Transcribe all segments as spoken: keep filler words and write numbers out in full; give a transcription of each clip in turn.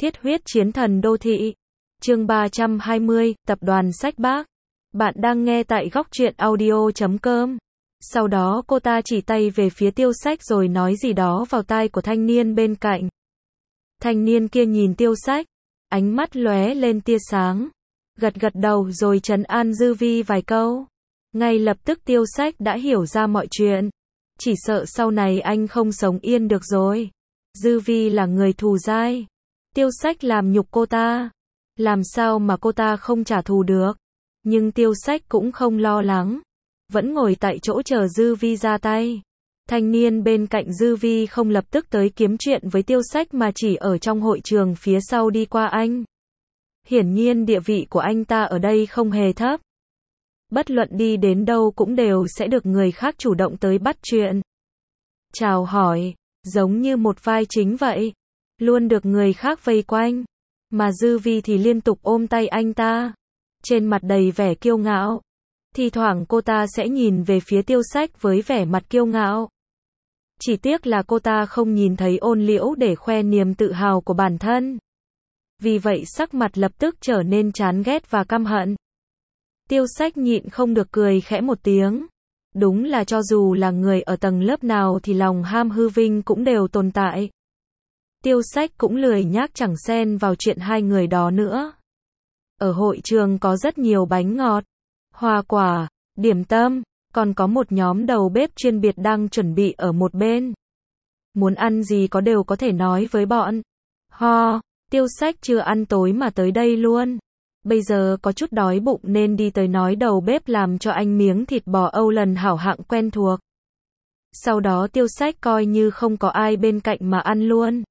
Thiết huyết chiến thần đô thị. Chương ba trăm hai mươi, Tập đoàn Sách Bác. Bạn đang nghe tại góc truyện audio chấm com. Sau đó cô ta chỉ tay về phía Tiêu Sách rồi nói gì đó vào tai của thanh niên bên cạnh. Thanh niên kia nhìn Tiêu Sách, ánh mắt lóe lên tia sáng, gật gật đầu rồi trấn an Dư Vi vài câu. Ngay lập tức Tiêu Sách đã hiểu ra mọi chuyện, chỉ sợ sau này anh không sống yên được rồi. Dư Vi là người thù dai, Tiêu Sách làm nhục cô ta, làm sao mà cô ta không trả thù được. Nhưng Tiêu Sách cũng không lo lắng, vẫn ngồi tại chỗ chờ Dư Vi ra tay. Thanh niên bên cạnh Dư Vi không lập tức tới kiếm chuyện với Tiêu Sách mà chỉ ở trong hội trường phía sau đi qua anh. Hiển nhiên địa vị của anh ta ở đây không hề thấp. Bất luận đi đến đâu cũng đều sẽ được người khác chủ động tới bắt chuyện, chào hỏi, giống như một vai chính vậy, luôn được người khác vây quanh. Mà Dư Vi thì liên tục ôm tay anh ta, trên mặt đầy vẻ kiêu ngạo. Thì thoảng cô ta sẽ nhìn về phía Tiêu Sách với vẻ mặt kiêu ngạo. Chỉ tiếc là cô ta không nhìn thấy Ôn Liễu để khoe niềm tự hào của bản thân. Vì vậy sắc mặt lập tức trở nên chán ghét và căm hận. Tiêu Sách nhịn không được cười khẽ một tiếng. Đúng là cho dù là người ở tầng lớp nào thì lòng ham hư vinh cũng đều tồn tại. Tiêu Sách cũng lười nhác chẳng xen vào chuyện hai người đó nữa. Ở hội trường có rất nhiều bánh ngọt, hoa quả, điểm tâm, còn có một nhóm đầu bếp chuyên biệt đang chuẩn bị ở một bên. Muốn ăn gì có đều có thể nói với bọn ho. Tiêu Sách chưa ăn tối mà tới đây luôn. Bây giờ có chút đói bụng nên đi tới nói đầu bếp làm cho anh miếng thịt bò Âu lần hảo hạng quen thuộc. Sau đó Tiêu Sách coi như không có ai bên cạnh mà ăn luôn.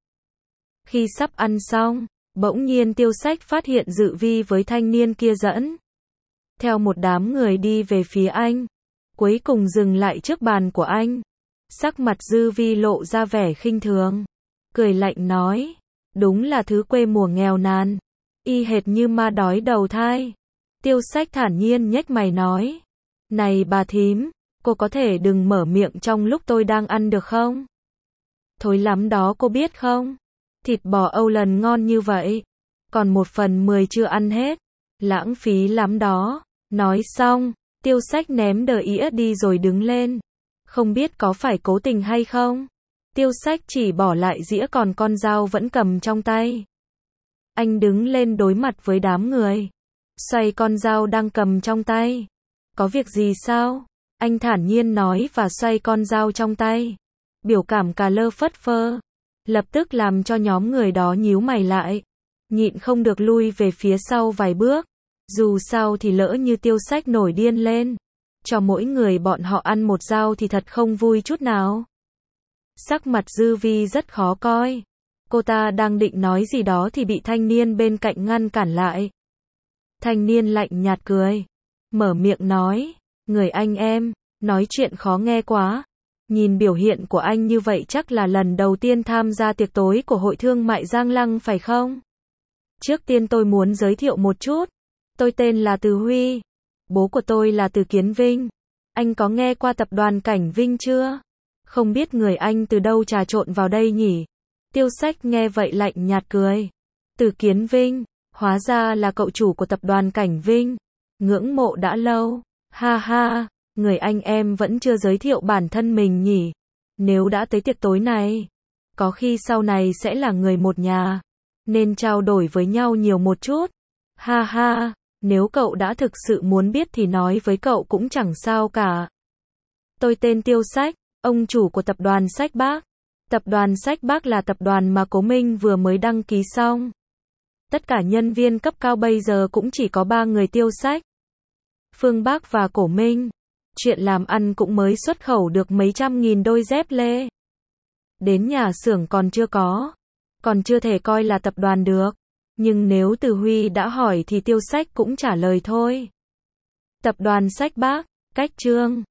Khi sắp ăn xong, bỗng nhiên Tiêu Sách phát hiện Dư Vi với thanh niên kia dẫn theo một đám người đi về phía anh, cuối cùng dừng lại trước bàn của anh. Sắc mặt Dư Vi lộ ra vẻ khinh thường, cười lạnh nói, đúng là thứ quê mùa nghèo nàn, y hệt như ma đói đầu thai. Tiêu Sách thản nhiên nhếch mày nói, này bà thím, cô có thể đừng mở miệng trong lúc tôi đang ăn được không? Thối lắm đó cô biết không? Thịt bò Âu lần ngon như vậy, còn một phần mười chưa ăn hết, lãng phí lắm đó. Nói xong, Tiêu Sách ném đờ ĩa đi rồi đứng lên. Không biết có phải cố tình hay không? Tiêu Sách chỉ bỏ lại dĩa còn con dao vẫn cầm trong tay. Anh đứng lên đối mặt với đám người, xoay con dao đang cầm trong tay. Có việc gì sao? Anh thản nhiên nói và xoay con dao trong tay. Biểu cảm cà lơ phất phơ, lập tức làm cho nhóm người đó nhíu mày lại, nhịn không được lui về phía sau vài bước. Dù sao thì lỡ như Tiêu Sách nổi điên lên, cho mỗi người bọn họ ăn một dao thì thật không vui chút nào. Sắc mặt Dư Vi rất khó coi. Cô ta đang định nói gì đó thì bị thanh niên bên cạnh ngăn cản lại. Thanh niên lạnh nhạt cười, mở miệng nói, người anh em, nói chuyện khó nghe quá. Nhìn biểu hiện của anh như vậy chắc là lần đầu tiên tham gia tiệc tối của Hội Thương mại Giang Lăng phải không? Trước tiên tôi muốn giới thiệu một chút. Tôi tên là Từ Huy, bố của tôi là Từ Kiến Vinh. Anh có nghe qua tập đoàn Cảnh Vinh chưa? Không biết người anh từ đâu trà trộn vào đây nhỉ? Tiêu Sách nghe vậy lạnh nhạt cười. Từ Kiến Vinh, hóa ra là cậu chủ của tập đoàn Cảnh Vinh. Ngưỡng mộ đã lâu. Ha ha, người anh em vẫn chưa giới thiệu bản thân mình nhỉ? Nếu đã tới tiệc tối này, có khi sau này sẽ là người một nhà, nên trao đổi với nhau nhiều một chút. Ha ha. Nếu cậu đã thực sự muốn biết thì nói với cậu cũng chẳng sao cả. Tôi tên Tiêu Sách, ông chủ của tập đoàn Sách Bác. Tập đoàn Sách Bác là tập đoàn mà Cố Minh vừa mới đăng ký xong. Tất cả nhân viên cấp cao bây giờ cũng chỉ có ba người Tiêu Sách, Phương Bác và Cổ Minh. Chuyện làm ăn cũng mới xuất khẩu được mấy trăm nghìn đôi dép lê. Đến nhà xưởng còn chưa có, còn chưa thể coi là tập đoàn được. Nhưng nếu Từ Huy đã hỏi thì Tiêu Sách cũng trả lời thôi. Tập đoàn Sách Bác, cách chương